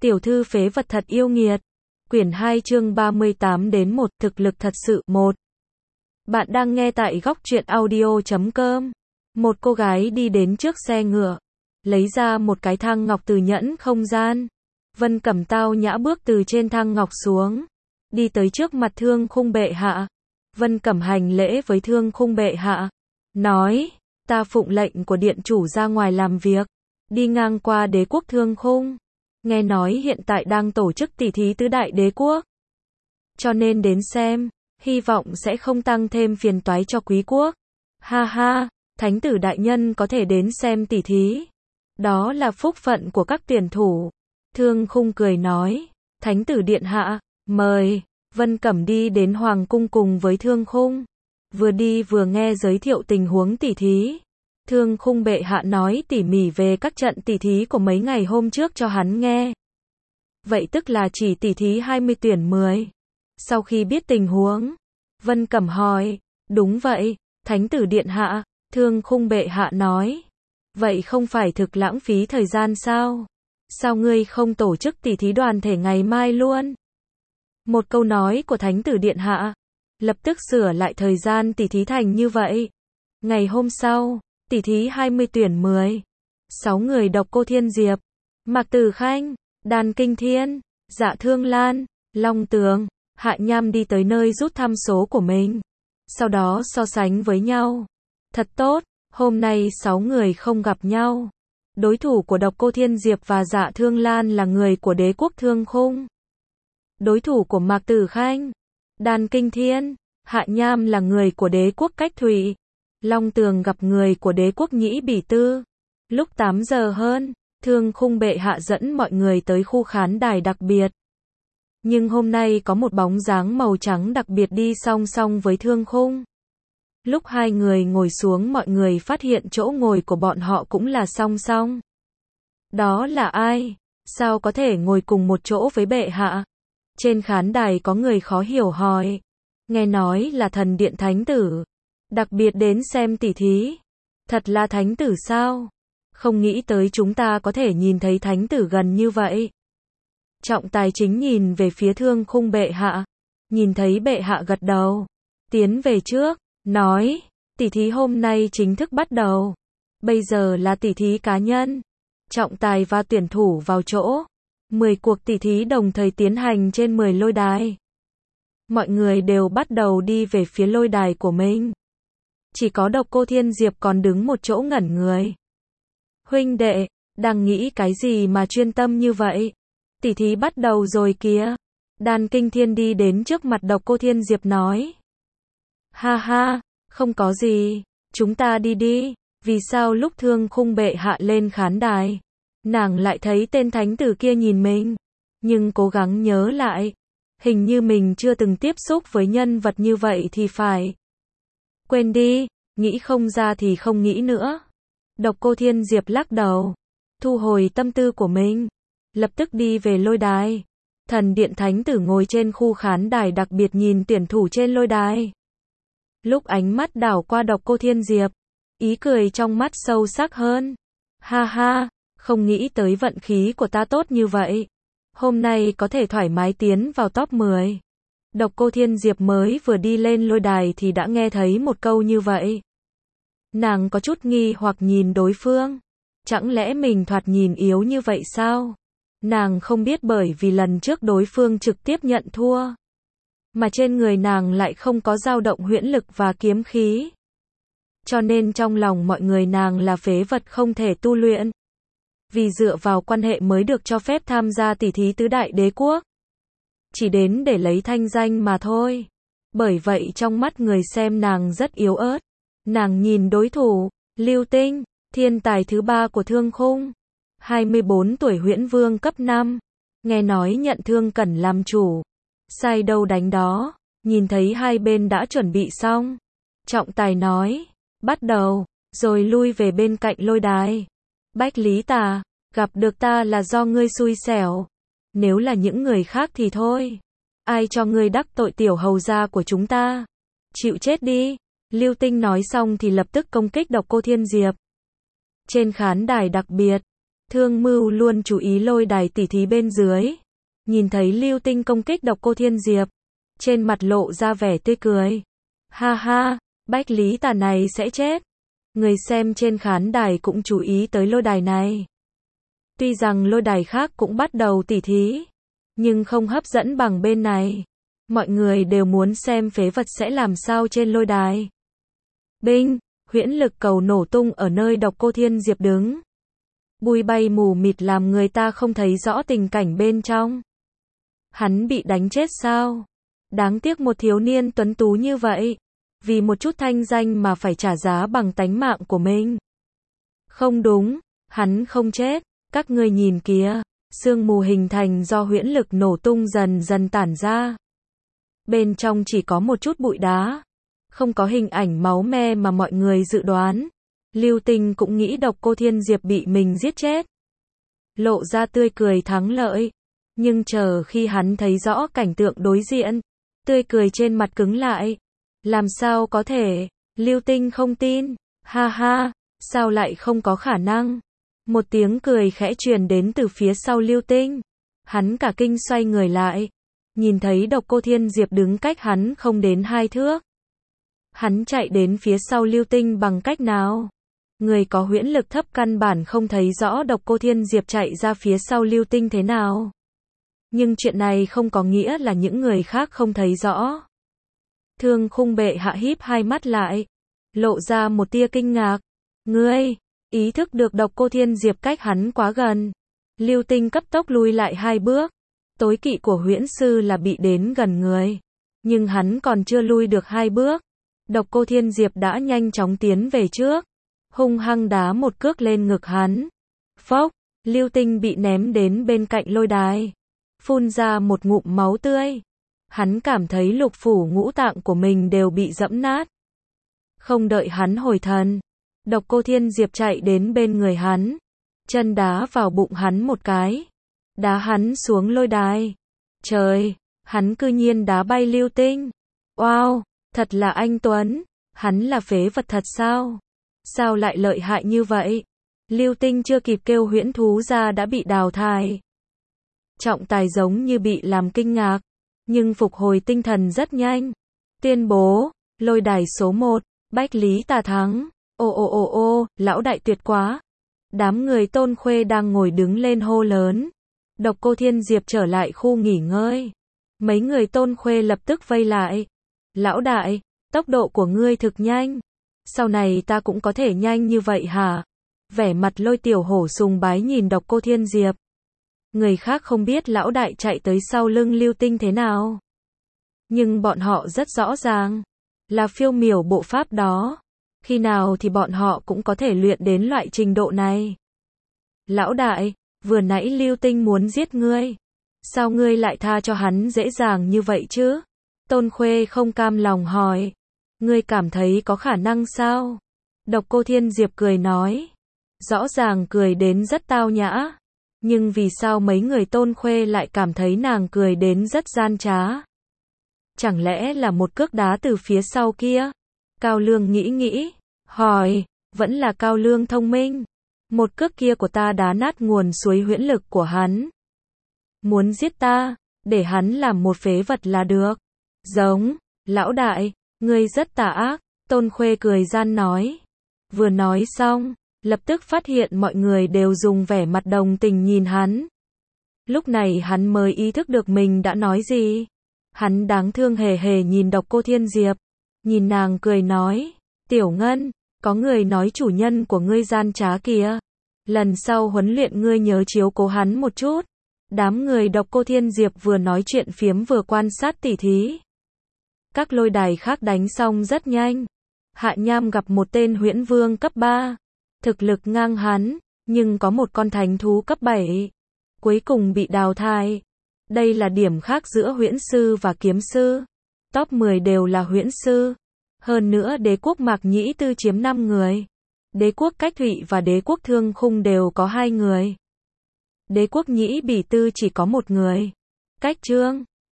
Tiểu thư phế vật thật yêu nghiệt. Quyển 2 chương 38 đến 1, thực lực thật sự. 1. Bạn đang nghe tại góc truyện audio.com. Một cô gái đi đến trước xe ngựa, lấy ra một cái thang ngọc từ nhẫn không gian. Vân Cẩm tao nhã bước từ trên thang ngọc xuống, đi tới trước mặt Thương Khung bệ hạ. Vân Cẩm hành lễ với Thương Khung bệ hạ, nói, ta phụng lệnh của điện chủ ra ngoài làm việc, đi ngang qua đế quốc Thương Khung. Nghe nói hiện tại đang tổ chức tỷ thí tứ đại đế quốc, cho nên đến xem, hy vọng sẽ không tăng thêm phiền toái cho quý quốc. Ha ha, thánh tử đại nhân có thể đến xem tỷ thí, đó là phúc phận của các tuyển thủ. Thương Khung cười nói, thánh tử điện hạ, mời. Vân Cẩm đi đến hoàng cung cùng với Thương Khung, vừa đi vừa nghe giới thiệu tình huống tỷ thí. Thương Khung bệ hạ nói tỉ mỉ về các trận tỷ thí của mấy ngày hôm trước cho hắn nghe. Vậy tức là chỉ tỷ thí 20 tuyển 10. Sau khi biết tình huống, Vân Cẩm hỏi, đúng vậy, thánh tử điện hạ. Thương Khung bệ hạ nói, vậy không phải thực lãng phí thời gian sao? Sao ngươi không tổ chức tỷ thí đoàn thể ngày mai luôn? Một câu nói của thánh tử điện hạ, lập tức sửa lại thời gian tỷ thí thành như vậy. Ngày hôm sau, tỷ thí 20 tuyển 10. 6 người Độc Cô Thiên Diệp, Mạc Tử Khanh, Đan Kinh Thiên, Dạ Thương Lan, Long Tường, Hạ Nham đi tới nơi rút thăm số của mình. Sau đó so sánh với nhau. Thật tốt, hôm nay 6 người không gặp nhau. Đối thủ của Độc Cô Thiên Diệp và Dạ Thương Lan là người của đế quốc Thương Khung. Đối thủ của Mạc Tử Khanh, Đan Kinh Thiên, Hạ Nham là người của đế quốc Cách Thủy. Long Tường gặp người của đế quốc Nhĩ Bỉ Tư. Lúc 8 giờ hơn, Thương Khung bệ hạ dẫn mọi người tới khu khán đài đặc biệt. Nhưng hôm nay có một bóng dáng màu trắng đặc biệt đi song song với Thương Khung. Lúc hai người ngồi xuống mọi người phát hiện chỗ ngồi của bọn họ cũng là song song. Đó là ai? Sao có thể ngồi cùng một chỗ với bệ hạ? Trên khán đài có người khó hiểu hỏi. Nghe nói là thần điện thánh tử, đặc biệt đến xem tỷ thí. Thật là thánh tử sao? Không nghĩ tới chúng ta có thể nhìn thấy thánh tử gần như vậy. Trọng tài chính nhìn về phía Thương Khung bệ hạ, nhìn thấy bệ hạ gật đầu, tiến về trước, nói, tỷ thí hôm nay chính thức bắt đầu. Bây giờ là tỷ thí cá nhân. Trọng tài và tuyển thủ vào chỗ. 10 cuộc tỷ thí đồng thời tiến hành trên 10 lôi đài. Mọi người đều bắt đầu đi về phía lôi đài của mình. Chỉ có Độc Cô Thiên Diệp còn đứng một chỗ ngẩn người. Huynh đệ, đang nghĩ cái gì mà chuyên tâm như vậy? Tỷ thí bắt đầu rồi kìa. Đan Kinh Thiên đi đến trước mặt Độc Cô Thiên Diệp nói. Ha ha, không có gì, chúng ta đi đi. Vì sao lúc Thương Khung bệ hạ lên khán đài, nàng lại thấy tên thánh tử kia nhìn mình? Nhưng cố gắng nhớ lại, hình như mình chưa từng tiếp xúc với nhân vật như vậy thì phải. Quên đi, nghĩ không ra thì không nghĩ nữa. Độc Cô Thiên Diệp lắc đầu, thu hồi tâm tư của mình, lập tức đi về lôi đài. Thần điện thánh tử ngồi trên khu khán đài đặc biệt nhìn tuyển thủ trên lôi đài. Lúc ánh mắt đảo qua Độc Cô Thiên Diệp, ý cười trong mắt sâu sắc hơn. Ha ha, không nghĩ tới vận khí của ta tốt như vậy. Hôm nay có thể thoải mái tiến vào top 10. Độc Cô Thiên Diệp mới vừa đi lên lôi đài thì đã nghe thấy một câu như vậy. Nàng có chút nghi hoặc nhìn đối phương. Chẳng lẽ mình thoạt nhìn yếu như vậy sao? Nàng không biết bởi vì lần trước đối phương trực tiếp nhận thua, mà trên người nàng lại không có dao động huyễn lực và kiếm khí. Cho nên trong lòng mọi người nàng là phế vật không thể tu luyện. Vì dựa vào quan hệ mới được cho phép tham gia tỷ thí tứ đại đế quốc. Chỉ đến để lấy thanh danh mà thôi. Bởi vậy trong mắt người xem nàng rất yếu ớt. Nàng nhìn đối thủ, Lưu Tinh, thiên tài thứ 3 của Thương Khung. 24 tuổi huyễn vương cấp 5. Nghe nói nhận Thương Cẩn làm chủ. Sai đâu đánh đó. Nhìn thấy hai bên đã chuẩn bị xong. Trọng tài nói, bắt đầu, rồi lui về bên cạnh lôi đài. Bách Lý Tà, gặp được ta là do ngươi xui xẻo. Nếu là những người khác thì thôi. Ai cho ngươi đắc tội tiểu hầu gia của chúng ta? Chịu chết đi. Lưu Tinh nói xong thì lập tức công kích Độc Cô Thiên Diệp. Trên khán đài đặc biệt, Thương Mưu luôn chú ý lôi đài tỉ thí bên dưới. Nhìn thấy Lưu Tinh công kích Độc Cô Thiên Diệp, trên mặt lộ ra vẻ tươi cười. Ha ha, Bách Lý Tà này sẽ chết. Người xem trên khán đài cũng chú ý tới lôi đài này. Tuy rằng lôi đài khác cũng bắt đầu tỉ thí, nhưng không hấp dẫn bằng bên này. Mọi người đều muốn xem phế vật sẽ làm sao trên lôi đài. Binh, huyễn lực cầu nổ tung ở nơi Độc Cô Thiên Diệp đứng. Bụi bay mù mịt làm người ta không thấy rõ tình cảnh bên trong. Hắn bị đánh chết sao? Đáng tiếc một thiếu niên tuấn tú như vậy, vì một chút thanh danh mà phải trả giá bằng tánh mạng của mình. Không đúng, hắn không chết, các ngươi nhìn kìa, sương mù hình thành do huyễn lực nổ tung dần dần tản ra. Bên trong chỉ có một chút bụi đá, không có hình ảnh máu me mà mọi người dự đoán. Lưu Tinh cũng nghĩ Độc Cô Thiên Diệp bị mình giết chết. Lộ ra tươi cười thắng lợi, nhưng chờ khi hắn thấy rõ cảnh tượng đối diện, tươi cười trên mặt cứng lại. Làm sao có thể? Lưu Tinh không tin. Ha ha, sao lại không có khả năng? Một tiếng cười khẽ truyền đến từ phía sau Lưu Tinh. Hắn cả kinh xoay người lại, nhìn thấy Độc Cô Thiên Diệp đứng cách hắn không đến 2 thước. Hắn chạy đến phía sau Lưu Tinh bằng cách nào? Người có huyễn lực thấp căn bản không thấy rõ Độc Cô Thiên Diệp chạy ra phía sau Lưu Tinh thế nào. Nhưng chuyện này không có nghĩa là những người khác không thấy rõ. Thương Khung bệ hạ híp hai mắt lại, lộ ra một tia kinh ngạc. Ngươi, ý thức được Độc Cô Thiên Diệp cách hắn quá gần. Lưu Tinh cấp tốc lui lại 2 bước. Tối kỵ của huyễn sư là bị đến gần người. Nhưng hắn còn chưa lui được 2 bước. Độc Cô Thiên Diệp đã nhanh chóng tiến về trước, hung hăng đá một cước lên ngực hắn. Phốc, Lưu Tinh bị ném đến bên cạnh lôi đài, phun ra một ngụm máu tươi. Hắn cảm thấy lục phủ ngũ tạng của mình đều bị giẫm nát. Không đợi hắn hồi thần, Độc Cô Thiên Diệp chạy đến bên người hắn, chân đá vào bụng hắn một cái, đá hắn xuống lôi đài. Trời, hắn cư nhiên đá bay Lưu Tinh. Wow, thật là anh Tuấn, hắn là phế vật thật sao? Sao lại lợi hại như vậy? Lưu Tinh chưa kịp kêu huyễn thú ra đã bị đào thải. Trọng tài giống như bị làm kinh ngạc, nhưng phục hồi tinh thần rất nhanh. Tuyên bố, lôi đài số 1, Bách Lý Tà thắng. Ô, lão đại tuyệt quá. Đám người Tôn Khuê đang ngồi đứng lên hô lớn. Độc Cô Thiên Diệp trở lại khu nghỉ ngơi. Mấy người Tôn Khuê lập tức vây lại. Lão đại, tốc độ của ngươi thực nhanh. Sau này ta cũng có thể nhanh như vậy hả? Vẻ mặt Lôi Tiểu Hổ sùng bái nhìn Độc Cô Thiên Diệp. Người khác không biết lão đại chạy tới sau lưng Lưu Tinh thế nào. Nhưng bọn họ rất rõ ràng, là phiêu miểu bộ pháp đó. Khi nào thì bọn họ cũng có thể luyện đến loại trình độ này. Lão đại, vừa nãy Lưu Tinh muốn giết ngươi. Sao ngươi lại tha cho hắn dễ dàng như vậy chứ? Tôn Khuê không cam lòng hỏi. Ngươi cảm thấy có khả năng sao? Độc Cô Thiên Diệp cười nói. Rõ ràng cười đến rất tao nhã. Nhưng vì sao mấy người Tôn Khuê lại cảm thấy nàng cười đến rất gian trá? Chẳng lẽ là một cước đá từ phía sau kia? Cao Lương nghĩ, hỏi, vẫn là Cao Lương thông minh. Một cước kia của ta đá nát nguồn suối huyễn lực của hắn. Muốn giết ta, để hắn làm một phế vật là được. Giống, lão đại, ngươi rất tà ác, Tôn Khuê cười gian nói. Vừa nói xong, lập tức phát hiện mọi người đều dùng vẻ mặt đồng tình nhìn hắn. Lúc này hắn mới ý thức được mình đã nói gì. Hắn đáng thương hề hề nhìn Độc Cô Thiên Diệp, nhìn nàng cười nói, Tiểu Ngân, có người nói chủ nhân của ngươi gian trá kìa. Lần sau huấn luyện ngươi nhớ chiếu cố hắn một chút. Đám người Độc Cô Thiên Diệp vừa nói chuyện phiếm vừa quan sát tỉ thí. Các lôi đài khác đánh xong rất nhanh. Hạ Nham gặp một tên huyễn vương cấp 3. Thực lực ngang hắn, nhưng có một con thánh thú cấp 7. Cuối cùng bị đào thải. Đây là điểm khác giữa huyễn sư và kiếm sư. Top 10 đều là huyễn sư. Hơn nữa đế quốc Mạc Nhĩ Tư chiếm 5 người. Đế quốc Cách Thụy và đế quốc Thương Khung đều có 2 người. Đế quốc Nhĩ Bỉ Tư chỉ có 1 người. Cách Trương,